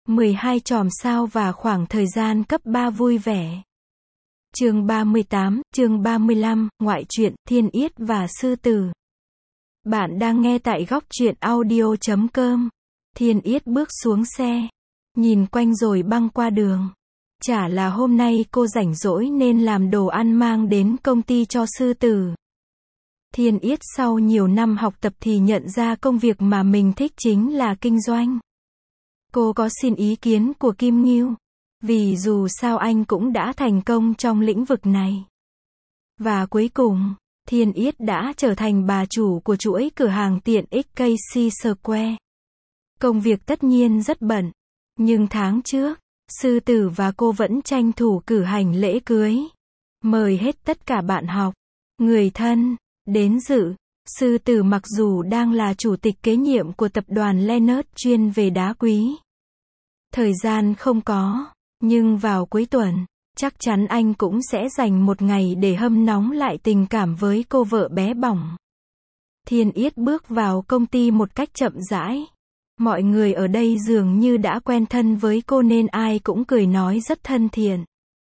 12 chòm sao và khoảng thời gian cấp 3 vui vẻ. Chương 38, chương 35, ngoại truyện, Thiên Yết và Sư Tử. Bạn đang nghe tại góc truyện audio.com. Thiên Yết bước xuống xe, nhìn quanh rồi băng qua đường. Chả là hôm nay cô rảnh rỗi nên làm đồ ăn mang đến công ty cho Sư Tử. Thiên Yết sau nhiều năm học tập thì nhận ra công việc mà mình thích chính là kinh doanh. Cô có xin ý kiến của Kim Ngưu, vì dù sao anh cũng đã thành công trong lĩnh vực này. Và cuối cùng, Thiên Yết đã trở thành bà chủ của chuỗi cửa hàng tiện ích KC Square. Công việc tất nhiên rất bận, nhưng tháng trước, Sư Tử và cô vẫn tranh thủ cử hành lễ cưới. Mời hết tất cả bạn học, người thân, đến dự. Sư Tử mặc dù đang là chủ tịch kế nhiệm của tập đoàn Leonard chuyên về đá quý. Thời gian không có, nhưng vào cuối tuần, chắc chắn anh cũng sẽ dành một ngày để hâm nóng lại tình cảm với cô vợ bé bỏng. Thiên Yết bước vào công ty một cách chậm rãi. Mọi người ở đây dường như đã quen thân với cô nên ai cũng cười nói rất thân thiện.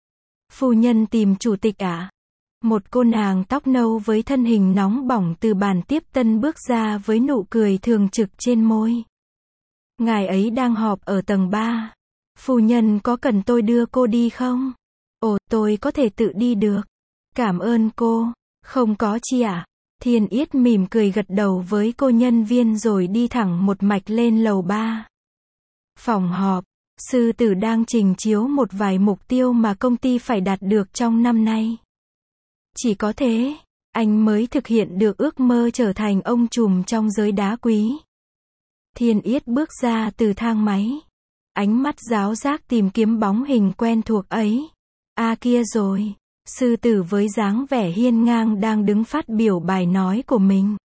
Phu nhân tìm chủ tịch à? Một cô nàng tóc nâu với thân hình nóng bỏng từ bàn tiếp tân bước ra với nụ cười thường trực trên môi. Ngài ấy đang họp ở tầng 3. Phu nhân có cần tôi đưa cô đi không? Ồ, tôi có thể tự đi được. Cảm ơn cô. Không có chi ạ. Thiên Yết mỉm cười gật đầu với cô nhân viên rồi đi thẳng một mạch lên lầu 3. Phòng họp. Sư Tử đang trình chiếu một vài mục tiêu mà công ty phải đạt được trong năm nay. Chỉ có thế, anh mới thực hiện được ước mơ trở thành ông trùm trong giới đá quý. Thiên Yết bước ra từ thang máy. Ánh mắt giáo giác tìm kiếm bóng hình quen thuộc ấy. À kia rồi. Sư Tử với dáng vẻ hiên ngang đang đứng phát biểu bài nói của mình.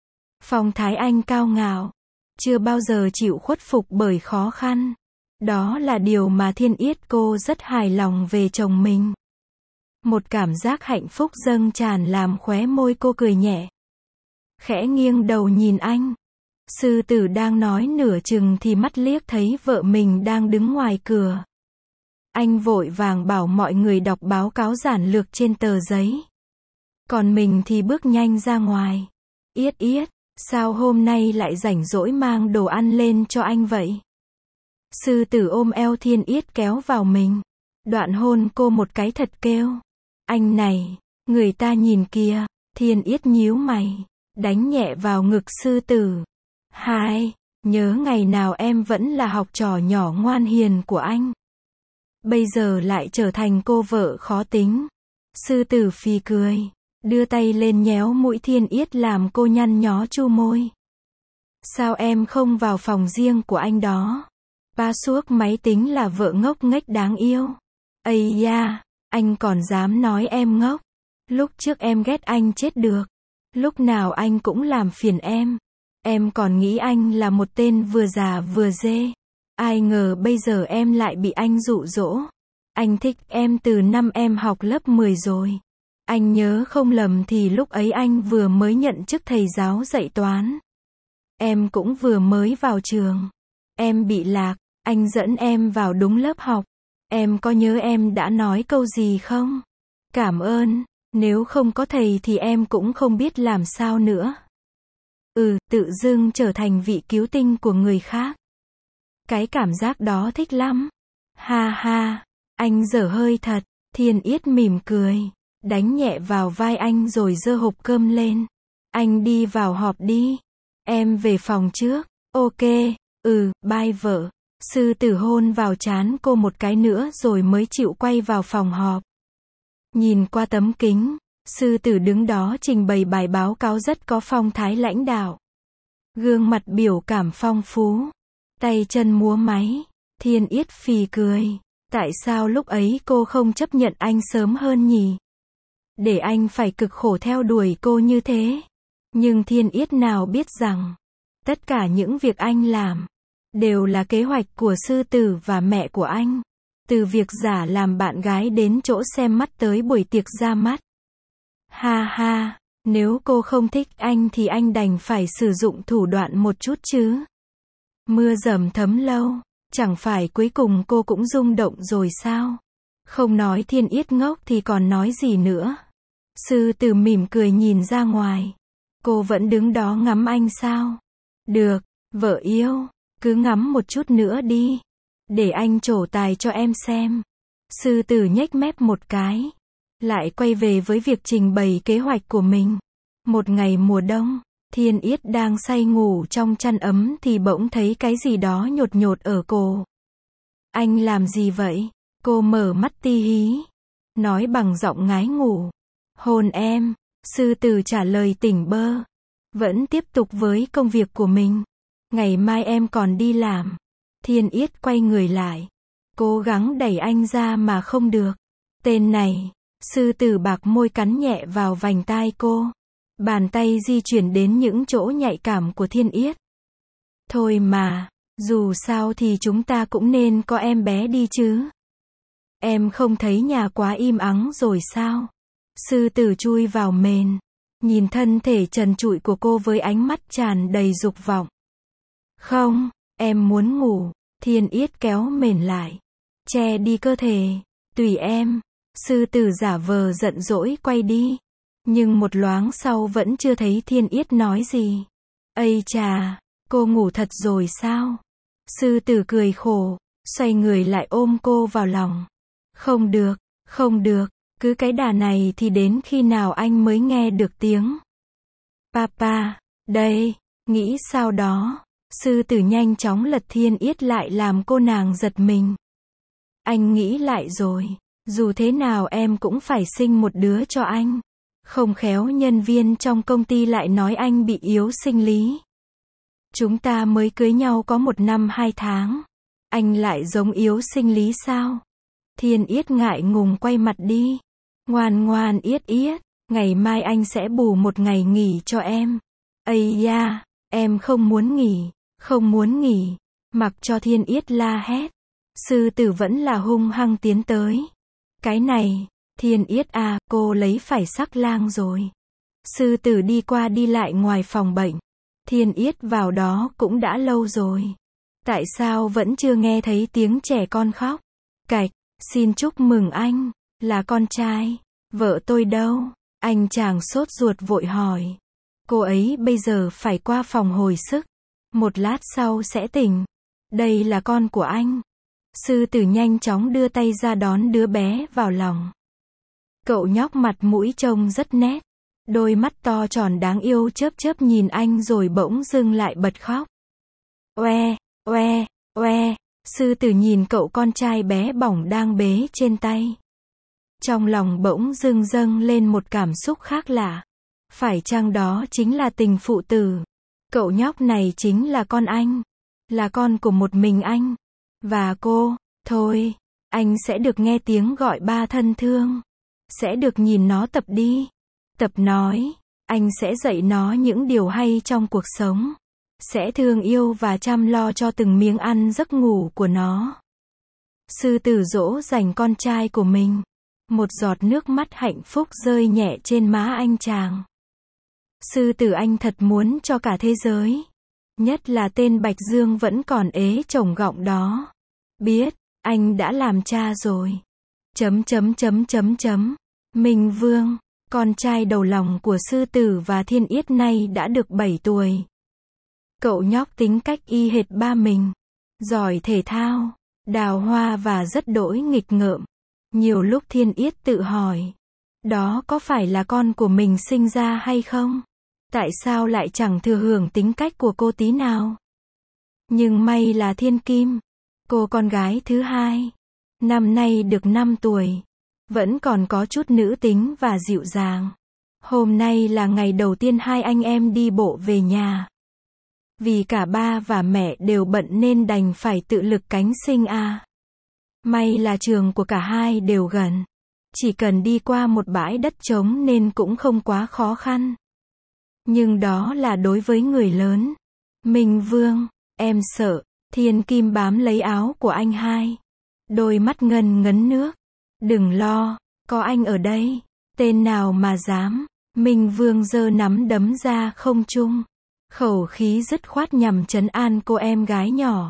Phong thái anh cao ngạo. Chưa bao giờ chịu khuất phục bởi khó khăn. Đó là điều mà Thiên Yết cô rất hài lòng về chồng mình. Một cảm giác hạnh phúc dâng tràn làm khóe môi cô cười nhẹ. Khẽ nghiêng đầu nhìn anh. Sư Tử đang nói nửa chừng thì mắt liếc thấy vợ mình đang đứng ngoài cửa. Anh vội vàng bảo mọi người đọc báo cáo giản lược trên tờ giấy. Còn mình thì bước nhanh ra ngoài. Yết Yết, sao hôm nay lại rảnh rỗi mang đồ ăn lên cho anh vậy? Sư Tử ôm eo Thiên Yết kéo vào mình. Đoạn hôn cô một cái thật kêu. Anh này, người ta nhìn kìa. Thiên Yết nhíu mày, đánh nhẹ vào ngực Sư Tử. Hai, nhớ ngày nào em vẫn là học trò nhỏ ngoan hiền của anh. Bây giờ lại trở thành cô vợ khó tính. Sư Tử phì cười, đưa tay lên nhéo mũi Thiên Yết làm cô nhăn nhó chu môi. Sao em không vào phòng riêng của anh đó? Password máy tính là vợ ngốc nghếch đáng yêu. Ây da, anh còn dám nói em ngốc. Lúc trước em ghét anh chết được. Lúc nào anh cũng làm phiền em. Em còn nghĩ anh là một tên vừa già vừa dê. Ai ngờ bây giờ em lại bị anh dụ dỗ. Anh thích em từ năm em học lớp 10 rồi. Anh nhớ không lầm thì lúc ấy anh vừa mới nhận chức thầy giáo dạy toán. Em cũng vừa mới vào trường. Em bị lạc, anh dẫn em vào đúng lớp học. Em có nhớ em đã nói câu gì không? Cảm ơn, nếu không có thầy thì em cũng không biết làm sao nữa. Tự dưng trở thành vị cứu tinh của người khác. Cái cảm giác đó thích lắm. Ha ha, anh dở hơi thật. Thiên Yết mỉm cười, đánh nhẹ vào vai anh rồi giơ hộp cơm lên. Anh đi vào họp đi. Em về phòng trước. Ok, bye vợ. Sư Tử hôn vào trán cô một cái nữa rồi mới chịu quay vào phòng họp. Nhìn qua tấm kính, Sư Tử đứng đó trình bày bài báo cáo rất có phong thái lãnh đạo. Gương mặt biểu cảm phong phú. Tay chân múa máy. Thiên Yết phì cười. Tại sao lúc ấy cô không chấp nhận anh sớm hơn nhỉ? Để anh phải cực khổ theo đuổi cô như thế. Nhưng Thiên Yết nào biết rằng, tất cả những việc anh làm, đều là kế hoạch của Sư Tử và mẹ của anh. Từ việc giả làm bạn gái đến chỗ xem mắt tới buổi tiệc ra mắt. Ha ha, nếu cô không thích anh thì anh đành phải sử dụng thủ đoạn một chút chứ. Mưa dầm thấm lâu. Chẳng phải cuối cùng cô cũng rung động rồi sao? Không nói Thiên Yết ngốc thì còn nói gì nữa? Sư Tử mỉm cười nhìn ra ngoài. Cô vẫn đứng đó ngắm anh sao? Được, vợ yêu, cứ ngắm một chút nữa đi. Để anh trổ tài cho em xem. Sư Tử nhếch mép một cái. Lại quay về với việc trình bày kế hoạch của mình. Một ngày mùa đông, Thiên Yết đang say ngủ trong chăn ấm thì bỗng thấy cái gì đó nhột nhột ở cổ. Anh làm gì vậy? Cô mở mắt ti hí. Nói bằng giọng ngái ngủ. Hôn em. Sư Tử trả lời tỉnh bơ. Vẫn tiếp tục với công việc của mình. Ngày mai em còn đi làm. Thiên Yết quay người lại. Cố gắng đẩy anh ra mà không được. Tên này. Sư Tử bạc môi cắn nhẹ vào vành tai cô. Bàn tay di chuyển đến những chỗ nhạy cảm của Thiên Yết. Thôi mà, dù sao thì chúng ta cũng nên có em bé đi chứ. Em không thấy nhà quá im ắng rồi sao? Sư Tử chui vào mền. Nhìn thân thể trần trụi của cô với ánh mắt tràn đầy dục vọng. Không, em muốn ngủ. Thiên Yết kéo mền lại. Che đi cơ thể. Tùy em. Sư Tử giả vờ giận dỗi quay đi. Nhưng một loáng sau vẫn chưa thấy Thiên Yết nói gì. Ây chà, cô ngủ thật rồi sao? Sư Tử cười khổ, xoay người lại ôm cô vào lòng. Không được, không được, cứ cái đà này thì đến khi nào anh mới nghe được tiếng. Papa, đây, nghĩ sao đó. Sư Tử nhanh chóng lật Thiên Yết lại làm cô nàng giật mình. Anh nghĩ lại rồi, dù thế nào em cũng phải sinh một đứa cho anh. Không khéo nhân viên trong công ty lại nói anh bị yếu sinh lý. Chúng ta mới cưới nhau có 1 năm 2 tháng. Anh lại giống yếu sinh lý sao? Thiên Yết ngại ngùng quay mặt đi. Ngoan ngoan Yết Yết, ngày mai anh sẽ bù 1 ngày nghỉ cho em. Ây da, em không muốn nghỉ, không muốn nghỉ. Mặc cho Thiên Yết la hét. Sư Tử vẫn là hung hăng tiến tới. Cái này, Thiên Yết à, cô lấy phải sắc lang rồi. Sư Tử đi qua đi lại ngoài phòng bệnh. Thiên Yết vào đó cũng đã lâu rồi. Tại sao vẫn chưa nghe thấy tiếng trẻ con khóc? Cạch, xin chúc mừng anh, là con trai. Vợ tôi đâu? Anh chàng sốt ruột vội hỏi. Cô ấy bây giờ phải qua phòng hồi sức. Một lát sau sẽ tỉnh. Đây là con của anh. Sư Tử nhanh chóng đưa tay ra đón đứa bé vào lòng. Cậu nhóc mặt mũi trông rất nét. Đôi mắt to tròn đáng yêu chớp chớp nhìn anh rồi bỗng dưng lại bật khóc. Oe, oe, oe. Sư Tử nhìn cậu con trai bé bỏng đang bế trên tay. Trong lòng bỗng dưng dâng lên một cảm xúc khác lạ. Phải chăng đó chính là tình phụ tử? Cậu nhóc này chính là con anh. Là con của một mình anh. Và cô, thôi, anh sẽ được nghe tiếng gọi ba thân thương. Sẽ được nhìn nó tập đi. Tập nói, anh sẽ dạy nó những điều hay trong cuộc sống. Sẽ thương yêu và chăm lo cho từng miếng ăn giấc ngủ của nó. Sư Tử dỗ dành con trai của mình. Một giọt nước mắt hạnh phúc rơi nhẹ trên má anh chàng. Sư Tử anh thật muốn cho cả thế giới. Nhất là tên Bạch Dương vẫn còn ế chồng gọng đó. Biết, anh đã làm cha rồi. Minh Vương, con trai đầu lòng của Sư Tử và Thiên Yết nay đã được 7 tuổi. Cậu nhóc tính cách y hệt ba mình. Giỏi thể thao, đào hoa và rất đỗi nghịch ngợm. Nhiều lúc Thiên Yết tự hỏi. Đó có phải là con của mình sinh ra hay không? Tại sao lại chẳng thừa hưởng tính cách của cô tí nào? Nhưng may là Thiên Kim, cô con gái thứ hai, năm nay được 5 tuổi. Vẫn còn có chút nữ tính và dịu dàng. Hôm nay là ngày đầu tiên hai anh em đi bộ về nhà. Vì cả ba và mẹ đều bận nên đành phải tự lực cánh sinh à. May là trường của cả hai đều gần. Chỉ cần đi qua một bãi đất trống nên cũng không quá khó khăn. Nhưng đó là đối với người lớn. Minh Vương, em sợ. Thiên Kim bám lấy áo của anh hai. Đôi mắt ngần ngấn nước. Đừng lo, có anh ở đây. Tên nào mà dám. Minh Vương giơ nắm đấm ra không trung. Khẩu khí dứt khoát nhằm trấn an cô em gái nhỏ.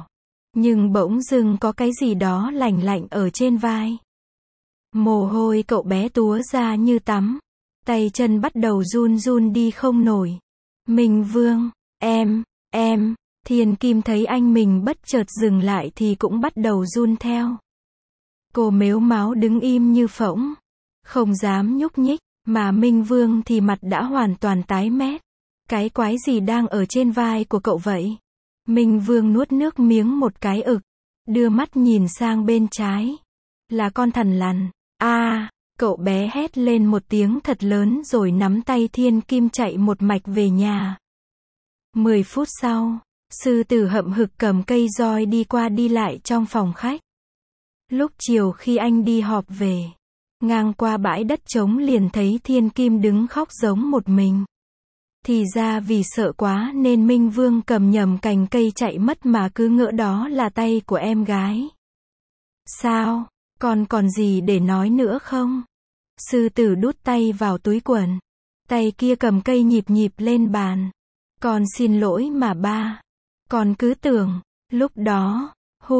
Nhưng bỗng dưng có cái gì đó lạnh lạnh ở trên vai. Mồ hôi cậu bé túa ra như tắm. Tay chân bắt đầu run run đi không nổi. Minh Vương, em, Thiên Kim thấy anh mình bất chợt dừng lại thì cũng bắt đầu run theo. Cô mếu máo đứng im như phỗng, không dám nhúc nhích, mà Minh Vương thì mặt đã hoàn toàn tái mét. Cái quái gì đang ở trên vai của cậu vậy? Minh Vương nuốt nước miếng một cái ực, đưa mắt nhìn sang bên trái. Là con thằn lằn. Cậu bé hét lên một tiếng thật lớn rồi nắm tay Thiên Kim chạy một mạch về nhà. 10 phút sau, sư tử hậm hực cầm cây roi đi qua đi lại trong phòng khách. Lúc chiều khi anh đi họp về, ngang qua bãi đất trống liền thấy Thiên Kim đứng khóc giống một mình. Thì ra vì sợ quá nên Minh Vương cầm nhầm cành cây chạy mất mà cứ ngỡ đó là tay của em gái. Sao, con còn gì để nói nữa không? Sư tử đút tay vào túi quần. Tay kia cầm cây nhịp nhịp lên bàn. Con xin lỗi mà ba. Con cứ tưởng, lúc đó,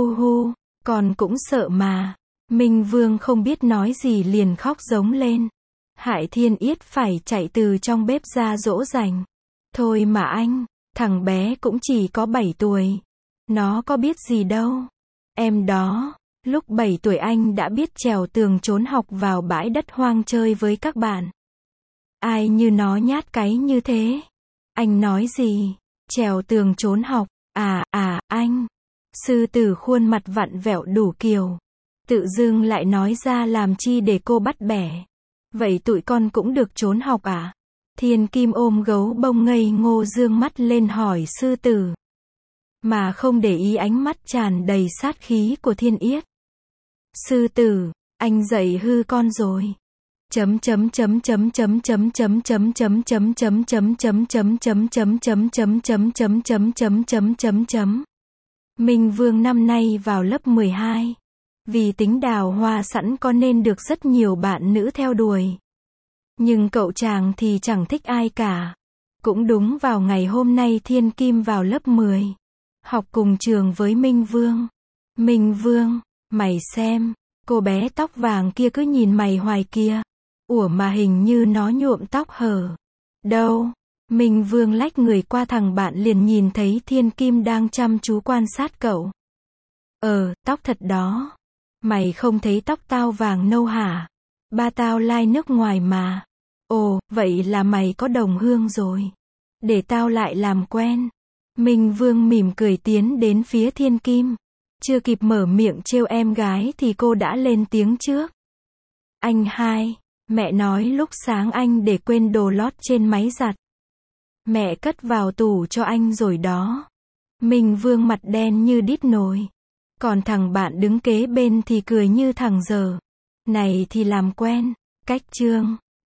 con cũng sợ mà. Minh Vương không biết nói gì liền khóc giống lên. Hải Thiên Yết phải chạy từ trong bếp ra dỗ dành. Thôi mà anh, thằng bé cũng chỉ có 7 tuổi. Nó có biết gì đâu. Em đó, lúc 7 tuổi anh đã biết trèo tường trốn học vào bãi đất hoang chơi với các bạn. Ai như nó nhát cái như thế? Anh nói gì? Trèo tường trốn học? Anh. Sư tử khuôn mặt vặn vẹo đủ kiểu. Tự dưng lại nói ra làm chi để cô bắt bẻ. Vậy tụi con cũng được trốn học à? Thiên Kim ôm gấu bông ngây ngô dương mắt lên hỏi sư tử. Mà không để ý ánh mắt tràn đầy sát khí của Thiên Yết. Sư tử, anh dạy hư con rồi. Minh Vương năm nay vào lớp 12. Vì tính đào hoa sẵn có nên được rất nhiều bạn nữ theo đuổi. Nhưng cậu chàng thì chẳng thích ai cả. Cũng đúng vào ngày hôm nay Thiên Kim vào lớp 10. Học cùng trường với Minh Vương. Minh Vương, mày xem, cô bé tóc vàng kia cứ nhìn mày hoài kia. Ủa mà hình như nó nhuộm tóc hở. Đâu? Minh Vương lách người qua thằng bạn liền nhìn thấy Thiên Kim đang chăm chú quan sát cậu. Tóc thật đó. Mày không thấy tóc tao vàng nâu hả? Ba tao lai nước ngoài mà. Ồ, vậy là mày có đồng hương rồi. Để tao lại làm quen. Minh Vương mỉm cười tiến đến phía Thiên Kim. Chưa kịp mở miệng trêu em gái thì cô đã lên tiếng trước. Anh hai, mẹ nói lúc sáng anh để quên đồ lót trên máy giặt. Mẹ cất vào tủ cho anh rồi đó. Minh Vương mặt đen như đít nồi. Còn thằng bạn đứng kế bên thì cười như thằng dở. Này thì làm quen, cách chương.